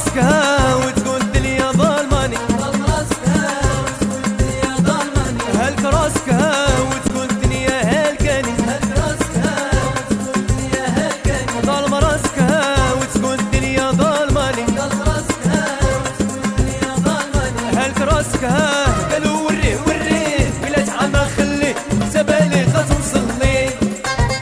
راسكها وتقول الدنيا ظلماني، ظلم راسكها وتقول الدنيا ظلماني، هلك راسكها وتقول الدنيا هلكاني، هلك راسكها وتقول الدنيا هلكاني، ظلم راسكها وتقول الدنيا ظلماني، ظلم راسكها وتقول الدنيا ظلماني، هلك راسكها